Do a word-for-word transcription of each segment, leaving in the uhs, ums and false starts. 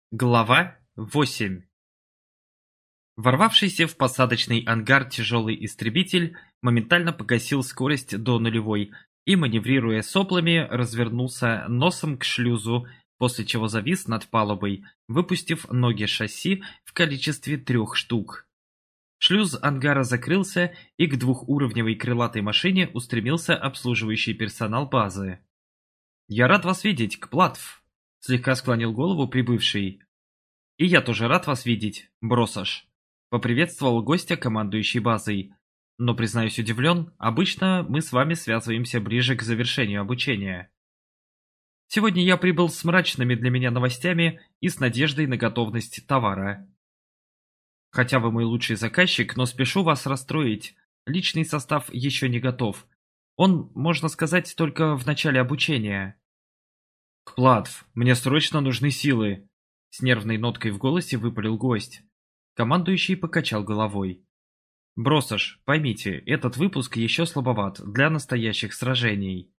Глава восемь. Ворвавшийся в посадочный ангар тяжелый истребитель моментально погасил скорость до нулевой и, маневрируя соплами, развернулся носом к шлюзу, после чего завис над палубой, выпустив ноги шасси в количестве трех штук. Шлюз ангара закрылся, и к двухуровневой крылатой машине устремился обслуживающий персонал базы. «Я рад вас видеть, Кплатв!» — слегка склонил голову прибывший. «И я тоже рад вас видеть, Бросаш», — поприветствовал гостя командующей базой. «Но, признаюсь, удивлен, обычно мы с вами связываемся ближе к завершению обучения. Сегодня я прибыл с мрачными для меня новостями и с надеждой на готовность товара. Хотя вы мой лучший заказчик, но спешу вас расстроить. Личный состав еще не готов. Он, можно сказать, только в начале обучения». «Кплатв, мне срочно нужны силы!» С нервной ноткой в голосе выпалил гость. Командующий покачал головой. «Бросаш, поймите, этот выпуск еще слабоват для настоящих сражений».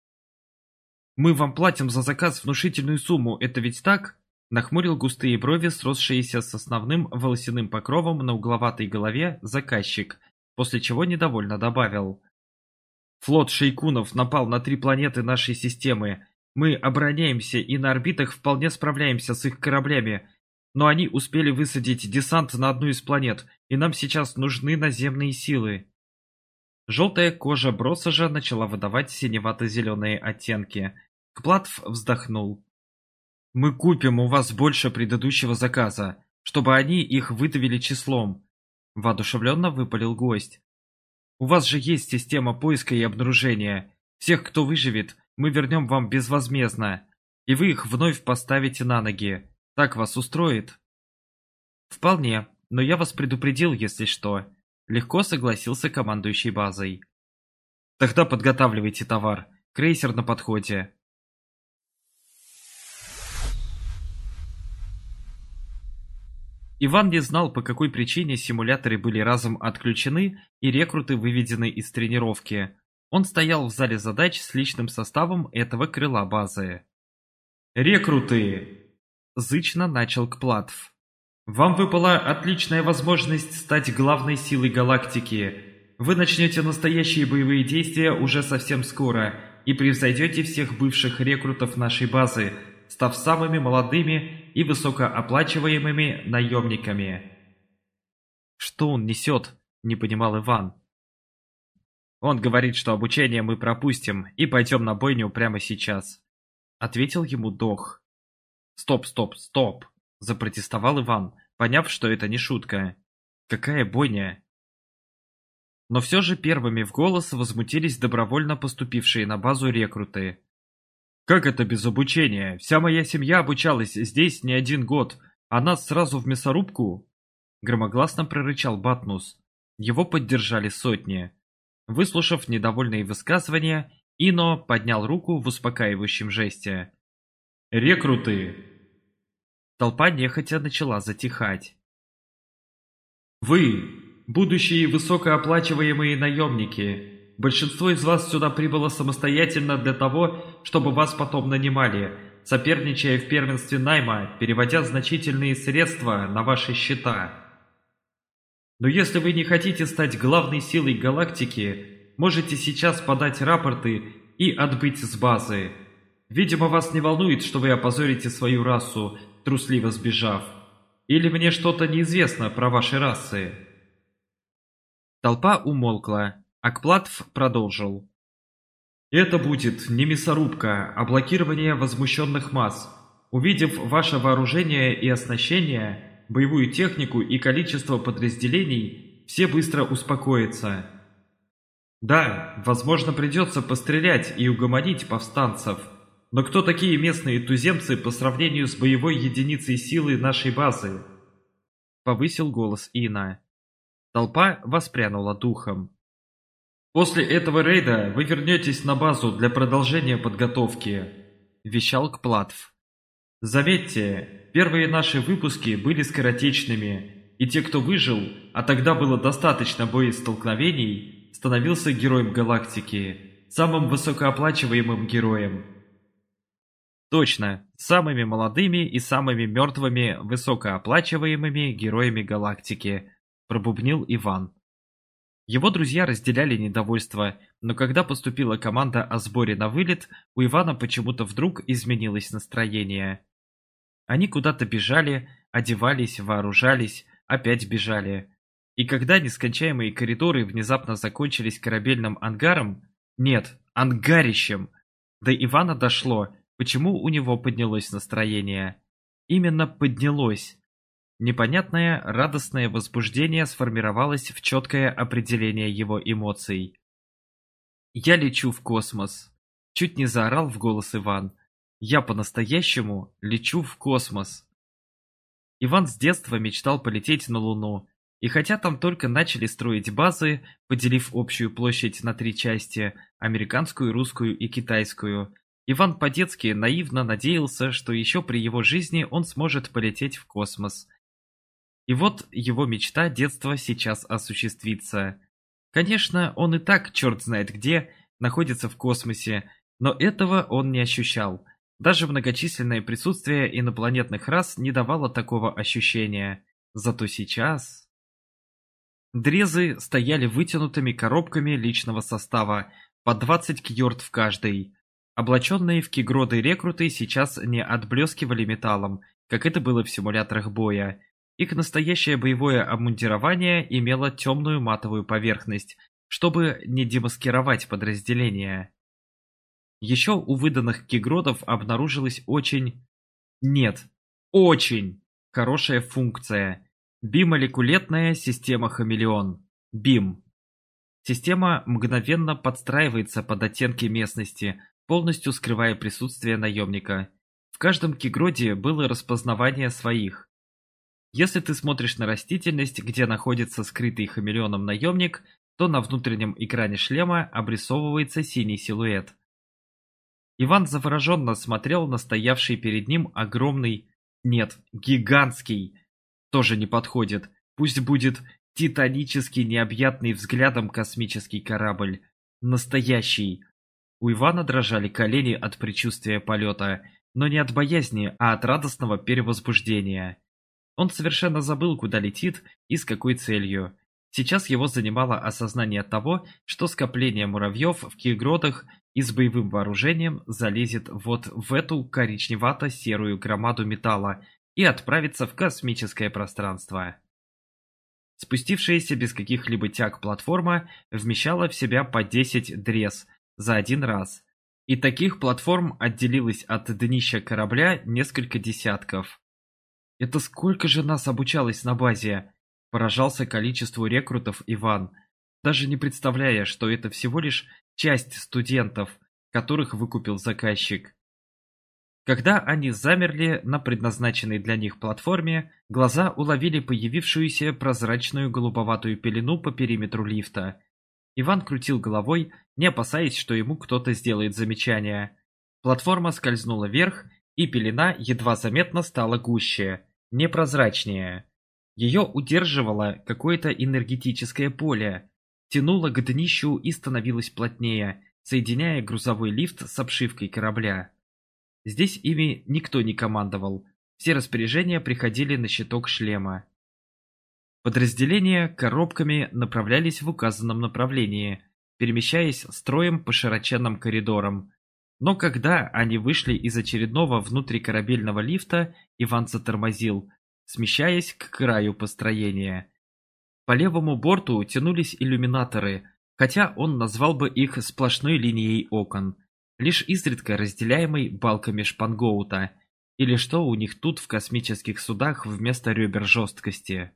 «Мы вам платим за заказ внушительную сумму, это ведь так?» Нахмурил густые брови, сросшиеся с основным волосяным покровом на угловатой голове заказчик, после чего недовольно добавил. «Флот шейкунов напал на три планеты нашей системы. Мы обороняемся и на орбитах вполне справляемся с их кораблями, но они успели высадить десант на одну из планет, и нам сейчас нужны наземные силы». Желтая кожа Бросажа начала выдавать синевато-зеленые оттенки. Кплатв вздохнул. «Мы купим у вас больше предыдущего заказа, чтобы они их выдавили числом», — воодушевленно выпалил гость. «У вас же есть система поиска и обнаружения. Всех, кто выживет, мы вернем вам безвозмездно, и вы их вновь поставите на ноги. Так вас устроит?» «Вполне, но я вас предупредил, если что», — легко согласился командующий базой. «Тогда подготавливайте товар. Крейсер на подходе». Иван не знал, по какой причине симуляторы были разом отключены и рекруты выведены из тренировки. Он стоял в зале задач с личным составом этого крыла базы. «Рекруты!» – зычно начал Кплатв. «Вам выпала отличная возможность стать главной силой галактики. Вы начнете настоящие боевые действия уже совсем скоро и превзойдете всех бывших рекрутов нашей базы, став самыми молодыми и высокооплачиваемыми наемниками». «Что он несет?» – не понимал Иван. «Он говорит, что обучение мы пропустим и пойдем на бойню прямо сейчас», — ответил ему Дох. «Стоп, стоп, стоп!» — запротестовал Иван, поняв, что это не шутка. «Какая бойня?» Но все же первыми в голос возмутились добровольно поступившие на базу рекруты. «Как это без обучения? Вся моя семья обучалась здесь не один год, а нас сразу в мясорубку?» Громогласно прорычал Батнус. Его поддержали сотни. Выслушав недовольные высказывания, Ино поднял руку в успокаивающем жесте. «Рекруты!» Толпа нехотя начала затихать. «Вы, будущие высокооплачиваемые наемники, большинство из вас сюда прибыло самостоятельно для того, чтобы вас потом нанимали, соперничая в первенстве найма, переводя значительные средства на ваши счета. Но если вы не хотите стать главной силой галактики, можете сейчас подать рапорты и отбыть с базы. Видимо, вас не волнует, что вы опозорите свою расу, трусливо сбежав. Или мне что-то неизвестно про ваши расы?» Толпа умолкла, а Кплатв продолжил. «Это будет не мясорубка, а блокирование возмущенных масс. Увидев ваше вооружение и оснащение, боевую технику и количество подразделений, все быстро успокоятся. Да, возможно, придется пострелять и угомонить повстанцев, но кто такие местные туземцы по сравнению с боевой единицей силы нашей базы?» Повысил голос Ина. Толпа воспрянула духом. «После этого рейда вы вернетесь на базу для продолжения подготовки», – вещал Кплатв. «Заметьте, первые наши выпуски были скоротечными, и те, кто выжил, а тогда было достаточно боестолкновений, становился героем галактики, самым высокооплачиваемым героем. Точно, самыми молодыми и самыми мертвыми высокооплачиваемыми героями галактики, пробубнил Иван. Его друзья разделяли недовольство, но когда поступила команда о сборе на вылет, у Ивана почему-то вдруг изменилось настроение. Они куда-то бежали, одевались, вооружались, опять бежали. И когда нескончаемые коридоры внезапно закончились корабельным ангаром, нет, ангарищем, до Ивана дошло, почему у него поднялось настроение. Именно поднялось. Непонятное радостное возбуждение сформировалось в четкое определение его эмоций. «Я лечу в космос!» — чуть не заорал в голос Иван. «Я по-настоящему лечу в космос!» Иван с детства мечтал полететь на Луну, и хотя там только начали строить базы, поделив общую площадь на три части – американскую, русскую и китайскую, Иван по-детски наивно надеялся, что еще при его жизни он сможет полететь в космос. И вот его мечта детства сейчас осуществится. Конечно, он и так, черт знает где, находится в космосе, но этого он не ощущал. Даже многочисленное присутствие инопланетных рас не давало такого ощущения. Зато сейчас... Дрезы стояли вытянутыми коробками личного состава, по двадцать кьорд в каждой. Облаченные в кигроды рекруты сейчас не отблескивали металлом, как это было в симуляторах боя. Их настоящее боевое обмундирование имело темную матовую поверхность, чтобы не демаскировать подразделения. Еще у выданных кигродов обнаружилась очень... Нет, очень хорошая функция. Бимолекулетная система «Хамелеон» (бим). Система мгновенно подстраивается под оттенки местности, полностью скрывая присутствие наемника. В каждом кигроде было распознавание своих. Если ты смотришь на растительность, где находится скрытый хамелеоном наемник, то на внутреннем экране шлема обрисовывается синий силуэт. Иван завороженно смотрел на стоявший перед ним огромный, нет, гигантский, тоже не подходит, пусть будет титанический необъятный взглядом космический корабль. Настоящий. У Ивана дрожали колени от предчувствия полета, но не от боязни, а от радостного перевозбуждения. Он совершенно забыл, куда летит и с какой целью. Сейчас его занимало осознание того, что скопление муравьев в кигродах и с боевым вооружением залезет вот в эту коричневато-серую громаду металла и отправится в космическое пространство. Спустившаяся без каких-либо тяг платформа вмещала в себя по десять дрез за один раз, и таких платформ отделилось от днища корабля несколько десятков. «Это сколько же нас обучалось на базе?» – поражался количеству рекрутов Иван, даже не представляя, что это всего лишь часть студентов, которых выкупил заказчик. Когда они замерли на предназначенной для них платформе, глаза уловили появившуюся прозрачную голубоватую пелену по периметру лифта. Иван крутил головой, не опасаясь, что ему кто-то сделает замечание. Платформа скользнула вверх, и пелена едва заметно стала гуще, непрозрачнее. Ее удерживало какое-то энергетическое поле, тянуло к днищу и становилось плотнее, соединяя грузовой лифт с обшивкой корабля. Здесь ими никто не командовал, все распоряжения приходили на щиток шлема. Подразделения коробками направлялись в указанном направлении, перемещаясь строем по широченным коридорам. Но когда они вышли из очередного внутрикорабельного лифта, Иван затормозил, смещаясь к краю построения. По левому борту тянулись иллюминаторы, хотя он назвал бы их сплошной линией окон, лишь изредка разделяемой балками шпангоута, или что у них тут в космических судах вместо ребер жесткости.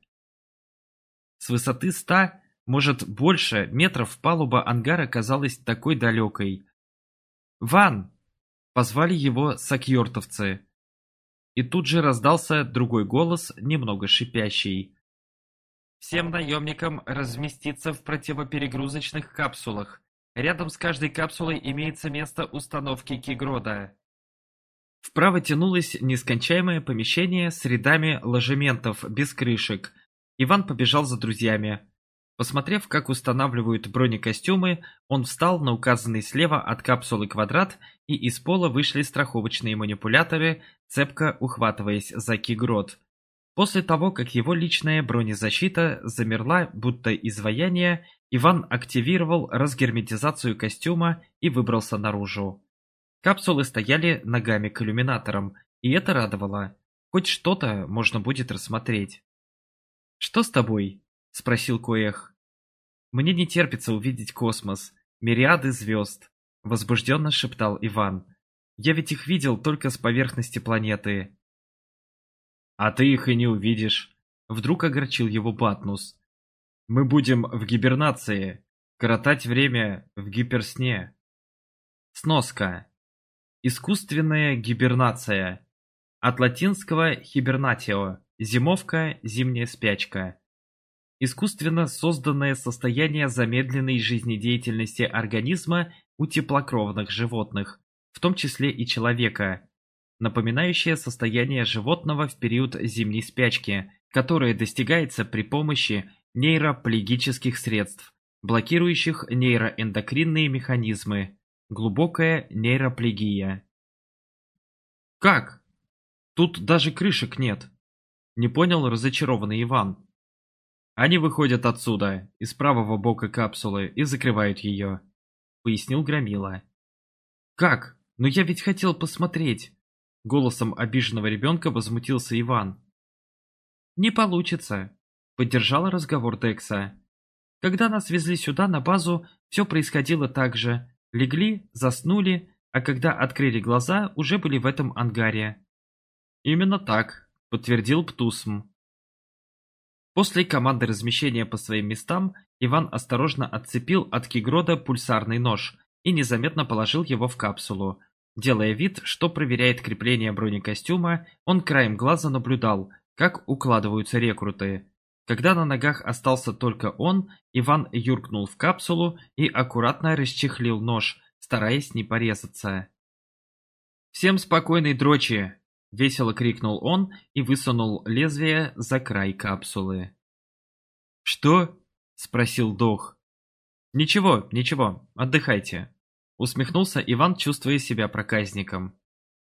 С высоты ста, может больше, метров палуба ангара казалась такой далекой. «Ван!» — позвали его сакьортовцы. И тут же раздался другой голос, немного шипящий. «Всем наемникам разместиться в противоперегрузочных капсулах. Рядом с каждой капсулой имеется место установки кигрода». Вправо тянулось нескончаемое помещение с рядами ложементов без крышек. Иван побежал за друзьями. Посмотрев, как устанавливают бронекостюмы, он встал на указанный слева от капсулы квадрат, и из пола вышли страховочные манипуляторы, цепко ухватываясь за кигрот. После того, как его личная бронезащита замерла, будто изваяние, Иван активировал разгерметизацию костюма и выбрался наружу. Капсулы стояли ногами к иллюминаторам, и это радовало. Хоть что-то можно будет рассмотреть. «Что с тобой?» – спросил Коэх. «Мне не терпится увидеть космос, мириады звезд», – возбужденно шептал Иван. «Я ведь их видел только с поверхности планеты». «А ты их и не увидишь», – вдруг огорчил его Батнус. «Мы будем в гибернации, коротать время в гиперсне». Сноска. Искусственная гибернация. От латинского hibernatio – зимовка, зимняя спячка. Искусственно созданное состояние замедленной жизнедеятельности организма у теплокровных животных, в том числе и человека, напоминающее состояние животного в период зимней спячки, которое достигается при помощи нейроплегических средств, блокирующих нейроэндокринные механизмы. Глубокая нейроплегия. «Как? Тут даже крышек нет!» – не понял разочарованный Иван. «Они выходят отсюда, из правого бока капсулы, и закрывают ее», – пояснил Громила. «Как? Но я ведь хотел посмотреть!» – голосом обиженного ребенка возмутился Иван. «Не получится», – поддержала разговор Декса. «Когда нас везли сюда, на базу, все происходило так же. Легли, заснули, а когда открыли глаза, уже были в этом ангаре». «Именно так», – подтвердил Птусм. После команды размещения по своим местам Иван осторожно отцепил от кигрода пульсарный нож и незаметно положил его в капсулу. Делая вид, что проверяет крепление бронекостюма, он краем глаза наблюдал, как укладываются рекруты. Когда на ногах остался только он, Иван юркнул в капсулу и аккуратно расчехлил нож, стараясь не порезаться. «Всем спокойной дрочи!» – весело крикнул он и высунул лезвие за край капсулы. «Что?» – спросил Дох. «Ничего, ничего, отдыхайте», – усмехнулся Иван, чувствуя себя проказником.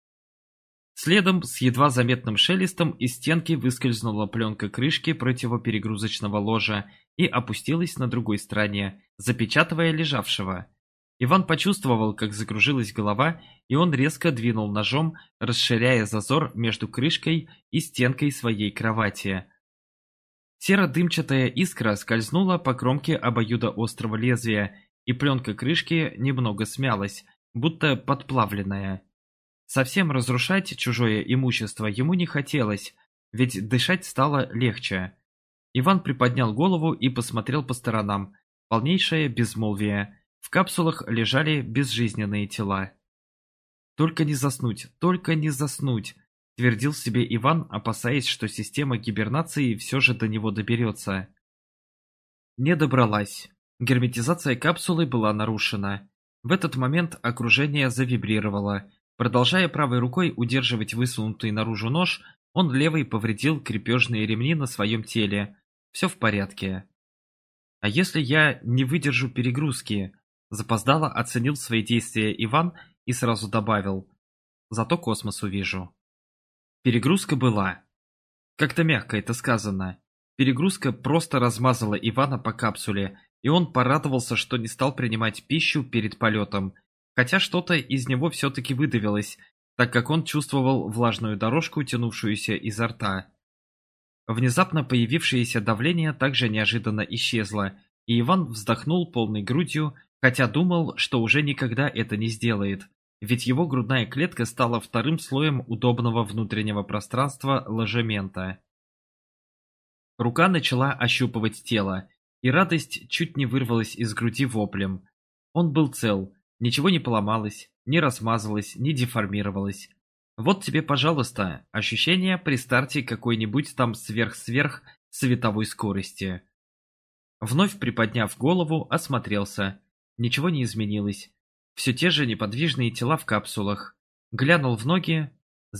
Следом с едва заметным шелестом из стенки выскользнула пленка крышки противоперегрузочного ложа и опустилась на другой стороне, запечатывая лежавшего. Иван почувствовал, как закружилась голова, и он резко двинул ножом, расширяя зазор между крышкой и стенкой своей кровати. Серо-дымчатая искра скользнула по кромке обоюдоострого лезвия, и пленка крышки немного смялась, будто подплавленная. Совсем разрушать чужое имущество ему не хотелось, ведь дышать стало легче. Иван приподнял голову и посмотрел по сторонам. Полнейшее безмолвие. В капсулах лежали безжизненные тела. «Только не заснуть, только не заснуть», – твердил себе Иван, опасаясь, что система гибернации все же до него доберется. Не добралась. Герметизация капсулы была нарушена. В этот момент окружение завибрировало. Продолжая правой рукой удерживать высунутый наружу нож, он левой повредил крепежные ремни на своем теле. Все в порядке. «А если я не выдержу перегрузки?» Запоздало оценил свои действия Иван и сразу добавил: «Зато космос увижу». Перегрузка была. Как-то мягко это сказано. Перегрузка просто размазала Ивана по капсуле, и он порадовался, что не стал принимать пищу перед полетом, хотя что-то из него все-таки выдавилось, так как он чувствовал влажную дорожку, тянувшуюся изо рта. Внезапно появившееся давление также неожиданно исчезло, и Иван вздохнул полной грудью, хотя думал, что уже никогда это не сделает, ведь его грудная клетка стала вторым слоем удобного внутреннего пространства ложемента. Рука начала ощупывать тело, и радость чуть не вырвалась из груди воплем. Он был цел, ничего не поломалось, не размазалось, не деформировалось. Вот тебе, пожалуйста, ощущение при старте какой-нибудь там сверх-сверх световой скорости. Вновь приподняв голову, осмотрелся. Ничего не изменилось. Все те же неподвижные тела в капсулах. Глянул в ноги.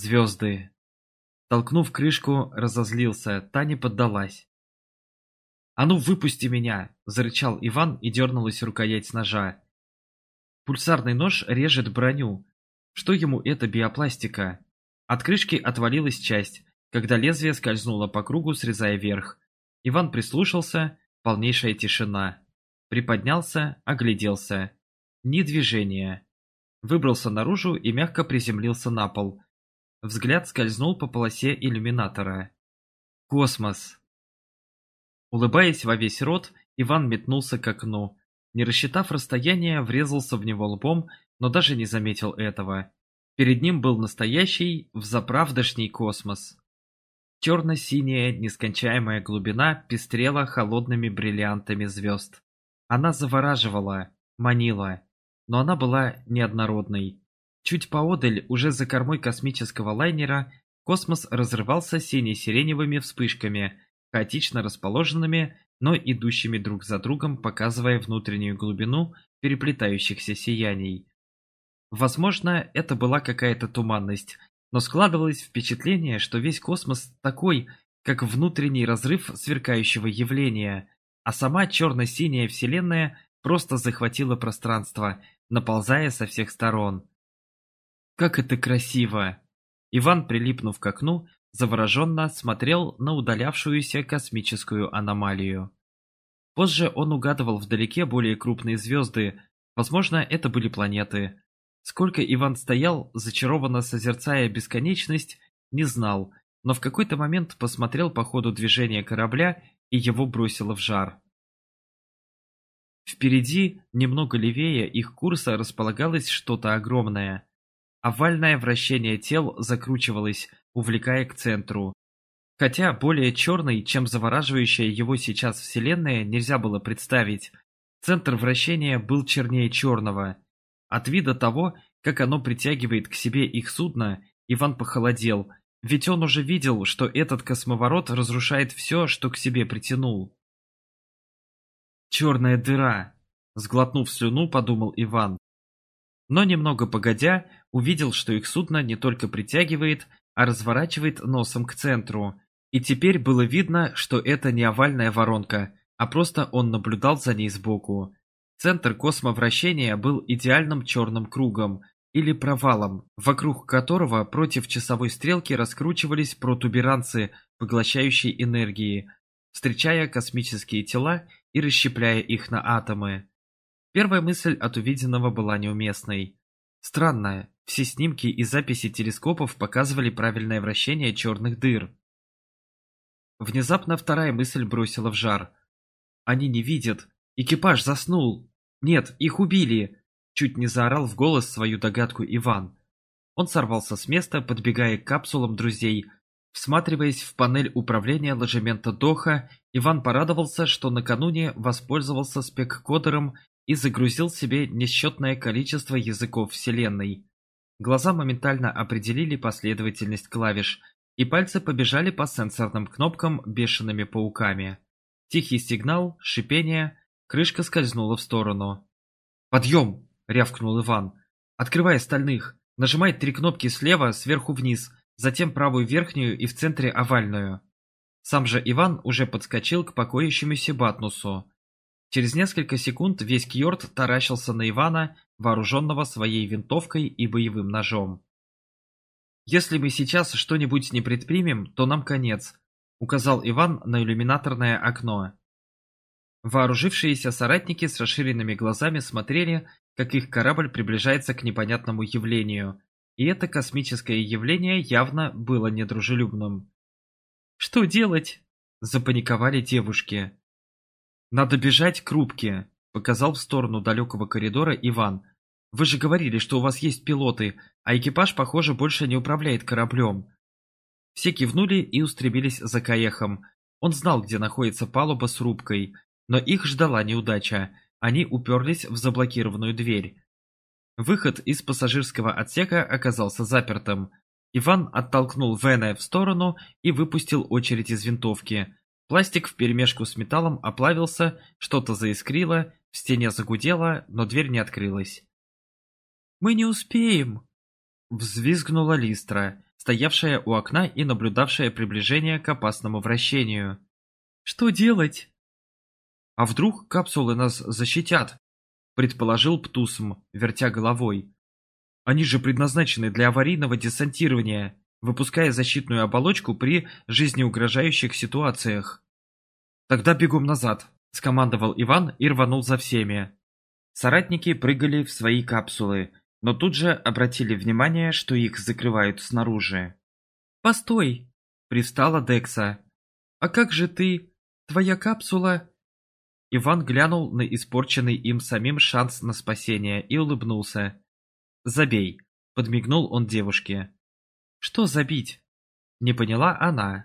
Звезды. Толкнув крышку, разозлился, та не поддалась. «А ну, выпусти меня!» – зарычал Иван и дернулась рукоять ножа. Пульсарный нож режет броню. Что ему эта биопластика? От крышки отвалилась часть, когда лезвие скользнуло по кругу, срезая верх. Иван прислушался, полнейшая тишина. Приподнялся, огляделся. Ни движения. Выбрался наружу и мягко приземлился на пол. Взгляд скользнул по полосе иллюминатора. Космос. Улыбаясь во весь рот, Иван метнулся к окну. Не рассчитав расстояние, врезался в него лбом, но даже не заметил этого. Перед ним был настоящий, взаправдошний космос. Черно-синяя, нескончаемая глубина пестрела холодными бриллиантами звезд. Она завораживала, манила, но она была неоднородной. Чуть поодаль, уже за кормой космического лайнера, космос разрывался сине-сиреневыми вспышками, хаотично расположенными, но идущими друг за другом, показывая внутреннюю глубину переплетающихся сияний. Возможно, это была какая-то туманность, но складывалось впечатление, что весь космос такой, как внутренний разрыв сверкающего явления, а сама черно-синяя Вселенная просто захватила пространство, наползая со всех сторон. Как это красиво! Иван, прилипнув к окну, завороженно смотрел на удалявшуюся космическую аномалию. Позже он угадывал вдалеке более крупные звезды, возможно, это были планеты. Сколько Иван стоял, зачарованно созерцая бесконечность, не знал, но в какой-то момент посмотрел по ходу движения корабля и его бросило в жар. Впереди, немного левее их курса, располагалось что-то огромное. Овальное вращение тел закручивалось, увлекая к центру. Хотя более черной, чем завораживающая его сейчас Вселенная, нельзя было представить. Центр вращения был чернее черного. От вида того, как оно притягивает к себе их судно, Иван похолодел, ведь он уже видел, что этот космоворот разрушает все, что к себе притянул. «Черная дыра!» — сглотнув слюну, подумал Иван. Но немного погодя, увидел, что их судно не только притягивает, а разворачивает носом к центру. И теперь было видно, что это не овальная воронка, а просто он наблюдал за ней сбоку. Центр космовращения был идеальным черным кругом, или провалом, вокруг которого против часовой стрелки раскручивались протуберанцы поглощающей энергии, встречая космические тела и расщепляя их на атомы. Первая мысль от увиденного была неуместной. Странно, все снимки и записи телескопов показывали правильное вращение черных дыр. Внезапно вторая мысль бросила в жар. Они не видят. Экипаж заснул. Нет, их убили. Чуть не заорал в голос свою догадку Иван. Он сорвался с места, подбегая к капсулам друзей. Всматриваясь в панель управления ложемента Доха, Иван порадовался, что накануне воспользовался спек-кодером и загрузил себе несчетное количество языков Вселенной. Глаза моментально определили последовательность клавиш, и пальцы побежали по сенсорным кнопкам бешеными пауками. Тихий сигнал, шипение, крышка скользнула в сторону. «Подъем!» — рявкнул Иван. «Открывай остальных! Нажимай три кнопки слева, сверху вниз, затем правую верхнюю и в центре овальную». Сам же Иван уже подскочил к покоящемуся Батнусу. Через несколько секунд весь Кьорд таращился на Ивана, вооруженного своей винтовкой и боевым ножом. «Если мы сейчас что-нибудь не предпримем, то нам конец», — указал Иван на иллюминаторное окно. Вооружившиеся соратники с расширенными глазами смотрели, как их корабль приближается к непонятному явлению, и это космическое явление явно было недружелюбным. «Что делать?» — запаниковали девушки. «Надо бежать к рубке», — показал в сторону далекого коридора Иван. «Вы же говорили, что у вас есть пилоты, а экипаж, похоже, больше не управляет кораблем». Все кивнули и устремились за Каехом. Он знал, где находится палуба с рубкой, но их ждала неудача. Они уперлись в заблокированную дверь. Выход из пассажирского отсека оказался запертым. Иван оттолкнул Вена в сторону и выпустил очередь из винтовки. Пластик вперемешку с металлом оплавился, что-то заискрило, в стене загудело, но дверь не открылась. «Мы не успеем!» — взвизгнула Листра, стоявшая у окна и наблюдавшая приближение к опасному вращению. «Что делать?» «А вдруг капсулы нас защитят?» – предположил Птусм, вертя головой. «Они же предназначены для аварийного десантирования, выпуская защитную оболочку при жизнеугрожающих ситуациях». «Тогда бегом назад», – скомандовал Иван и рванул за всеми. Соратники прыгали в свои капсулы, но тут же обратили внимание, что их закрывают снаружи. «Постой!» – привстала Декса. «А как же ты? Твоя капсула?» Иван глянул на испорченный им самим шанс на спасение и улыбнулся. «Забей!» – подмигнул он девушке. «Что забить?» – не поняла она.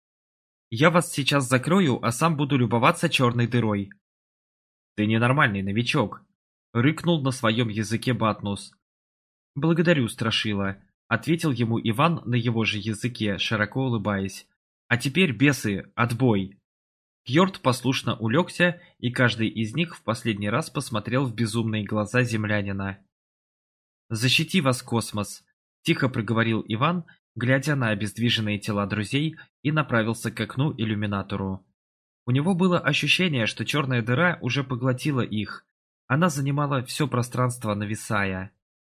«Я вас сейчас закрою, а сам буду любоваться черной дырой». «Ты ненормальный новичок», — рыкнул на своем языке Батнус. «Благодарю, Страшила», — ответил ему Иван на его же языке, широко улыбаясь. «А теперь, бесы, отбой!» Кьорд послушно улегся, и каждый из них в последний раз посмотрел в безумные глаза землянина. «Защити вас, космос!» — тихо проговорил Иван, глядя на обездвиженные тела друзей, и направился к окну-иллюминатору. У него было ощущение, что черная дыра уже поглотила их. Она занимала все пространство, нависая.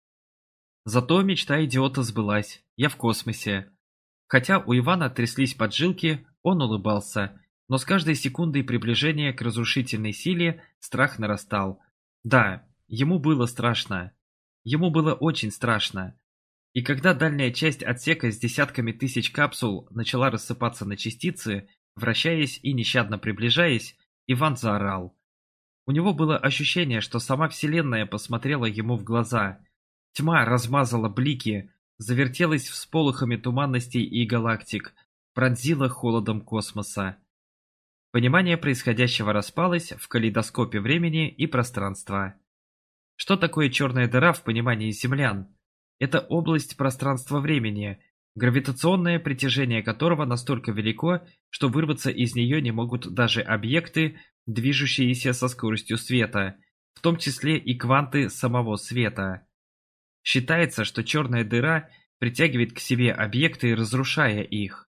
Зато мечта идиота сбылась. Я в космосе. Хотя у Ивана тряслись поджилки, он улыбался. Но с каждой секундой приближения к разрушительной силе страх нарастал. Да, ему было страшно. Ему было очень страшно. И когда дальняя часть отсека с десятками тысяч капсул начала рассыпаться на частицы, вращаясь и нещадно приближаясь, Иван заорал. У него было ощущение, что сама Вселенная посмотрела ему в глаза. Тьма размазала блики, завертелась всполохами туманностей и галактик, пронзила холодом космоса. Понимание происходящего распалось в калейдоскопе времени и пространства. Что такое черная дыра в понимании землян? Это область пространства-времени, гравитационное притяжение которого настолько велико, что вырваться из нее не могут даже объекты, движущиеся со скоростью света, в том числе и кванты самого света. Считается, что черная дыра притягивает к себе объекты, разрушая их.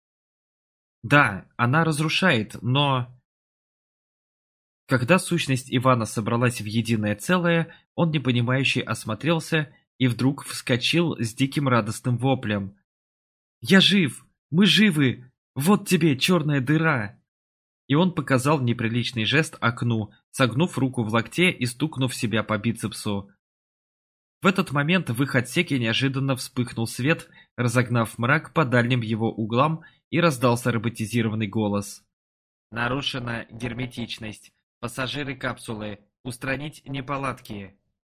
Да, она разрушает, но... Когда сущность Ивана собралась в единое целое, он непонимающе осмотрелся и вдруг вскочил с диким радостным воплем. «Я жив! Мы живы! Вот тебе черная дыра!» И он показал неприличный жест окну, согнув руку в локте и стукнув себя по бицепсу. В этот момент в их отсеке неожиданно вспыхнул свет, разогнав мрак по дальним его углам, и раздался роботизированный голос. «Нарушена герметичность. Пассажиры капсулы. Устранить неполадки».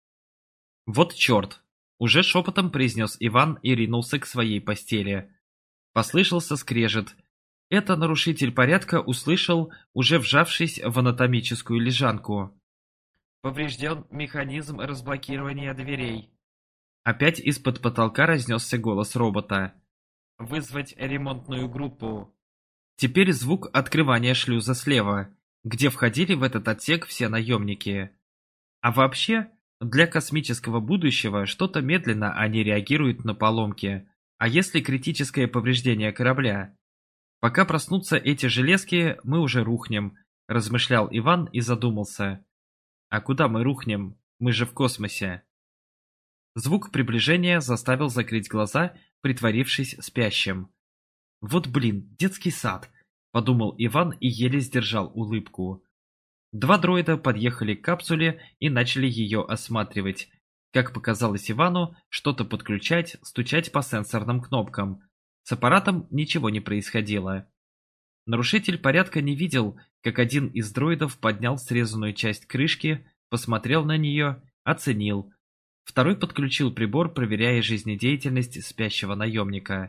«Вот черт!» — уже шепотом произнес Иван и ринулся к своей постели. Послышался скрежет. Это нарушитель порядка услышал, уже вжавшись в анатомическую лежанку. «Поврежден механизм разблокирования дверей». Опять из-под потолка разнесся голос робота. «Вызвать ремонтную группу». Теперь звук открывания шлюза слева, где входили в этот отсек все наемники. А вообще, для космического будущего что-то медленно они реагируют на поломки. А если критическое повреждение корабля? Пока проснутся эти железки, мы уже рухнем, размышлял Иван и задумался. А куда мы рухнем? Мы же в космосе. Звук приближения заставил закрыть глаза, притворившись спящим. Вот блин, детский сад, подумал Иван и еле сдержал улыбку. Два дроида подъехали к капсуле и начали ее осматривать. Как показалось Ивану, что-то подключать, стучать по сенсорным кнопкам. С аппаратом ничего не происходило. Нарушитель порядка не видел, как один из дроидов поднял срезанную часть крышки, посмотрел на нее, оценил. Второй подключил прибор, проверяя жизнедеятельность спящего наемника.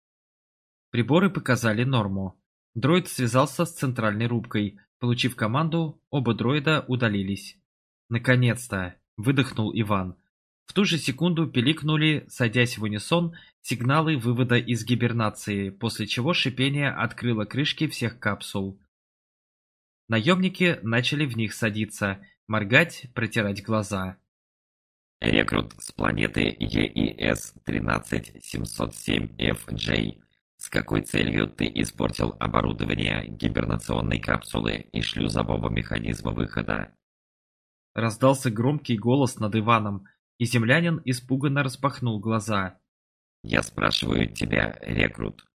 Приборы показали норму. Дроид связался с центральной рубкой. Получив команду, оба дроида удалились. «Наконец-то!» – выдохнул Иван. В ту же секунду пиликнули, садясь в унисон, сигналы вывода из гибернации, после чего шипение открыло крышки всех капсул. Наемники начали в них садиться, моргать, протирать глаза. Рекрут с планеты Е И С тринадцать семьсот семь Эф Джей. С какой целью ты испортил оборудование гибернационной капсулы и шлюзового механизма выхода? Раздался громкий голос над Иваном, и землянин испуганно распахнул глаза. Я спрашиваю тебя, рекрут.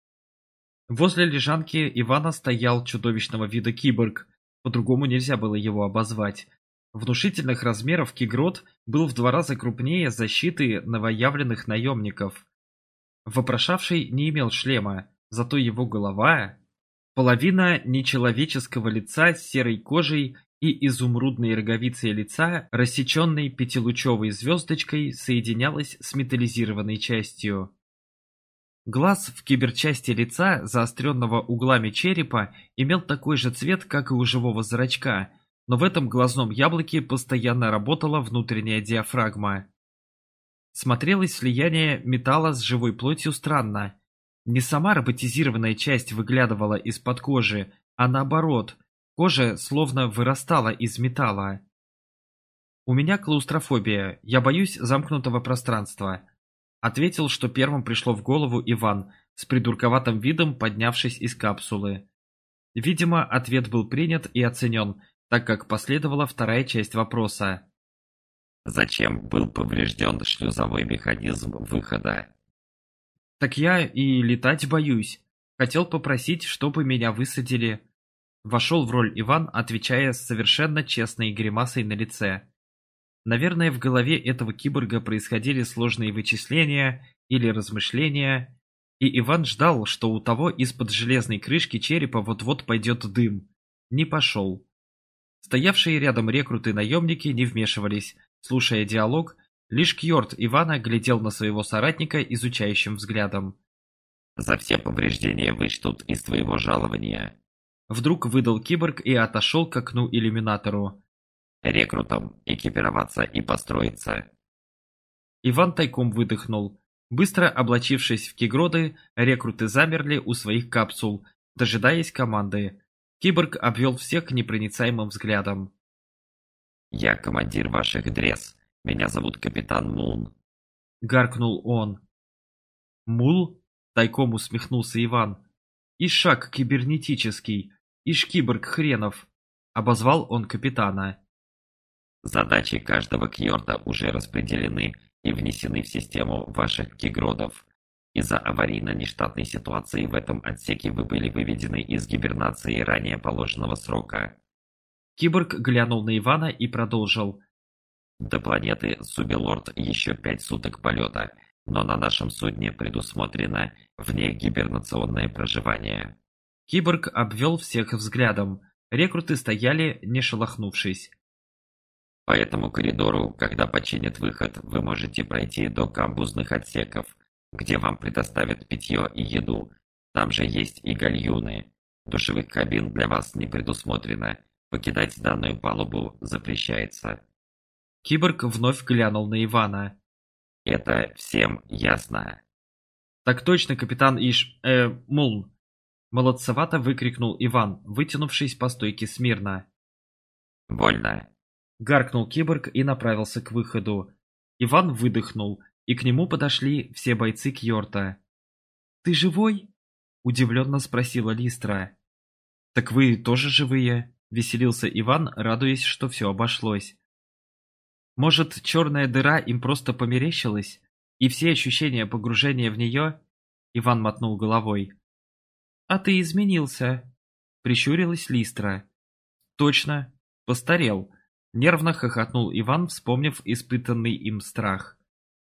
Возле лежанки Ивана стоял чудовищного вида киборг, по-другому нельзя было его обозвать. Внушительных размеров кигрот был в два раза крупнее защиты новоявленных наемников. Вопрошавший не имел шлема, зато его голова... Половина нечеловеческого лица с серой кожей и изумрудной роговицей лица, рассеченной пятилучевой звездочкой, соединялась с металлизированной частью. Глаз в киберчасти лица, заостренного углами черепа, имел такой же цвет, как и у живого зрачка, но в этом глазном яблоке постоянно работала внутренняя диафрагма. Смотрелось слияние металла с живой плотью странно. Не сама роботизированная часть выглядывала из-под кожи, а наоборот, кожа словно вырастала из металла. «У меня клаустрофобия, я боюсь замкнутого пространства», ответил, что первым пришло в голову Иван, с придурковатым видом поднявшись из капсулы. Видимо, ответ был принят и оценен, так как последовала вторая часть вопроса. Зачем был поврежден шлюзовой механизм выхода? «Так я и летать боюсь. Хотел попросить, чтобы меня высадили». Вошел в роль Иван, отвечая с совершенно честной гримасой на лице. Наверное, в голове этого киборга происходили сложные вычисления или размышления, и Иван ждал, что у того из-под железной крышки черепа вот-вот пойдет дым. Не пошел. Стоявшие рядом рекруты-наемники не вмешивались, слушая диалог. Лишь Кьорт Ивана глядел на своего соратника изучающим взглядом. За все повреждения вычтут из твоего жалования. Вдруг выдал киборг и отошел к окну-иллюминатору. Рекрутам экипироваться и построиться. Иван тайком выдохнул. Быстро облачившись в кигроды, рекруты замерли у своих капсул, дожидаясь команды. Киборг обвел всех непроницаемым взглядом. Я командир ваших дрез. Меня зовут капитан Мун. Гаркнул он. Мул? Тайком усмехнулся Иван. Ишак кибернетический, иш киборг хренов. Обозвал он капитана. Задачи каждого кьорта уже распределены и внесены в систему ваших кигродов. Из-за аварийно-нештатной ситуации в этом отсеке вы были выведены из гибернации ранее положенного срока. Киборг глянул на Ивана и продолжил. До планеты Субилорд еще пять суток полета, но на нашем судне предусмотрено внегибернационное проживание. Киборг обвел всех взглядом. Рекруты стояли, не шелохнувшись. По этому коридору, когда починят выход, вы можете пройти до камбузных отсеков, где вам предоставят питье и еду. Там же есть и гальюны. Душевых кабин для вас не предусмотрено. Покидать данную палубу запрещается. Киборг вновь глянул на Ивана. Это всем ясно? Так точно, капитан Иш... э... Мулн. Молодцевато выкрикнул Иван, вытянувшись по стойке смирно. Вольно. Гаркнул киборг и направился к выходу. Иван выдохнул, и к нему подошли все бойцы Кьорта. «Ты живой?» – удивленно спросила Листра. «Так вы тоже живые?» – веселился Иван, радуясь, что все обошлось. «Может, черная дыра им просто померещилась, и все ощущения погружения в нее?» Иван мотнул головой. «А ты изменился», – прищурилась Листра. «Точно, постарел», – нервно хохотнул Иван, вспомнив испытанный им страх.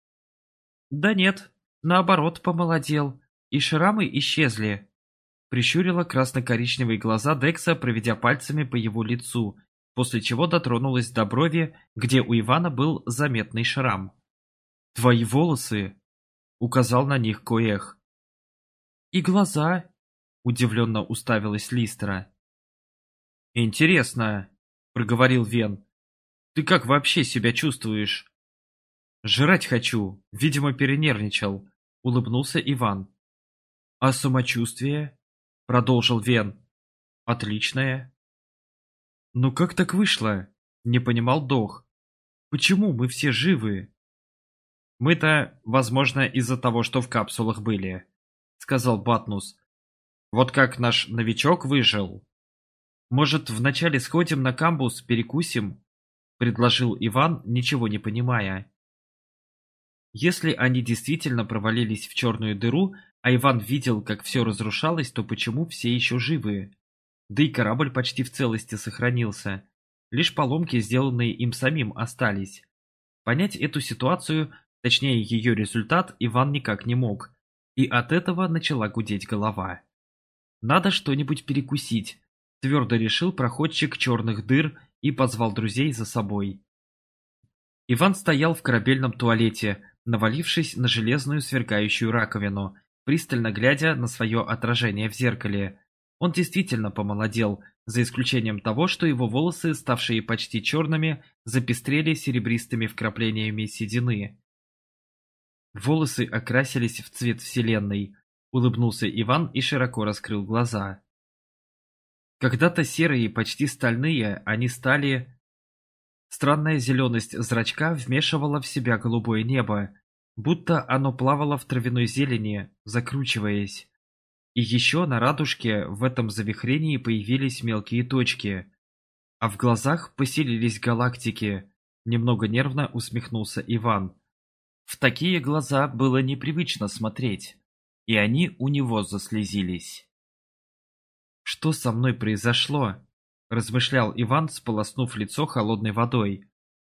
«Да нет, наоборот, помолодел, и шрамы исчезли», – прищурила красно-коричневые глаза Декса, проведя пальцами по его лицу, после чего дотронулась до брови, где у Ивана был заметный шрам. «Твои волосы!» – указал на них Коэх. «И глаза!» – удивленно уставилась Листра. «Интересно!» – проговорил Вен. «Ты как вообще себя чувствуешь?» «Жрать хочу, видимо, перенервничал», — улыбнулся Иван. «А самочувствие?» — продолжил Вен. «Отличное». «Ну как так вышло?» — не понимал Дох. «Почему мы все живы?» «Мы-то, возможно, из-за того, что в капсулах были», — сказал Батнус. «Вот как наш новичок выжил». «Может, вначале сходим на камбус, перекусим?» — предложил Иван, ничего не понимая. Если они действительно провалились в черную дыру, а Иван видел, как все разрушалось, то почему все еще живы? Да и корабль почти в целости сохранился. Лишь поломки, сделанные им самим, остались. Понять эту ситуацию, точнее ее результат, Иван никак не мог. И от этого начала гудеть голова. «Надо что-нибудь перекусить», — твердо решил проходчик черных дыр и позвал друзей за собой. Иван стоял в корабельном туалете, навалившись на железную сверкающую раковину, пристально глядя на свое отражение в зеркале. Он действительно помолодел, за исключением того, что его волосы, ставшие почти черными, запестрели серебристыми вкраплениями седины. «Волосы окрасились в цвет вселенной», — улыбнулся Иван и широко раскрыл глаза. Когда-то серые, почти стальные, они стали... Странная зеленость зрачка вмешивала в себя голубое небо, будто оно плавало в травяной зелени, закручиваясь. И еще на радужке в этом завихрении появились мелкие точки. А в глазах поселились галактики. Немного нервно усмехнулся Иван. В такие глаза было непривычно смотреть, и они у него заслезились. «Что со мной произошло?» – размышлял Иван, сполоснув лицо холодной водой.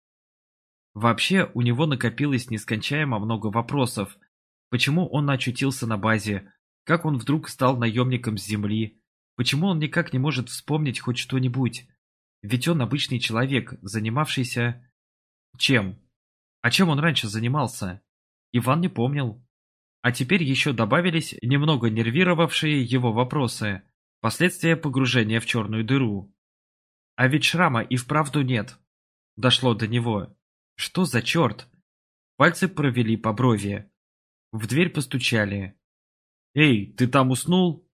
Вообще, у него накопилось нескончаемо много вопросов. Почему он очутился на базе? Как он вдруг стал наемником с Земли? Почему он никак не может вспомнить хоть что-нибудь? Ведь он обычный человек, занимавшийся... Чем? А чем он раньше занимался? Иван не помнил. А теперь еще добавились немного нервировавшие его вопросы. Последствия погружения в черную дыру. А ведь шрама и вправду нет. Дошло до него. Что за черт? Пальцы провели по брови. В дверь постучали. «Эй, ты там уснул?»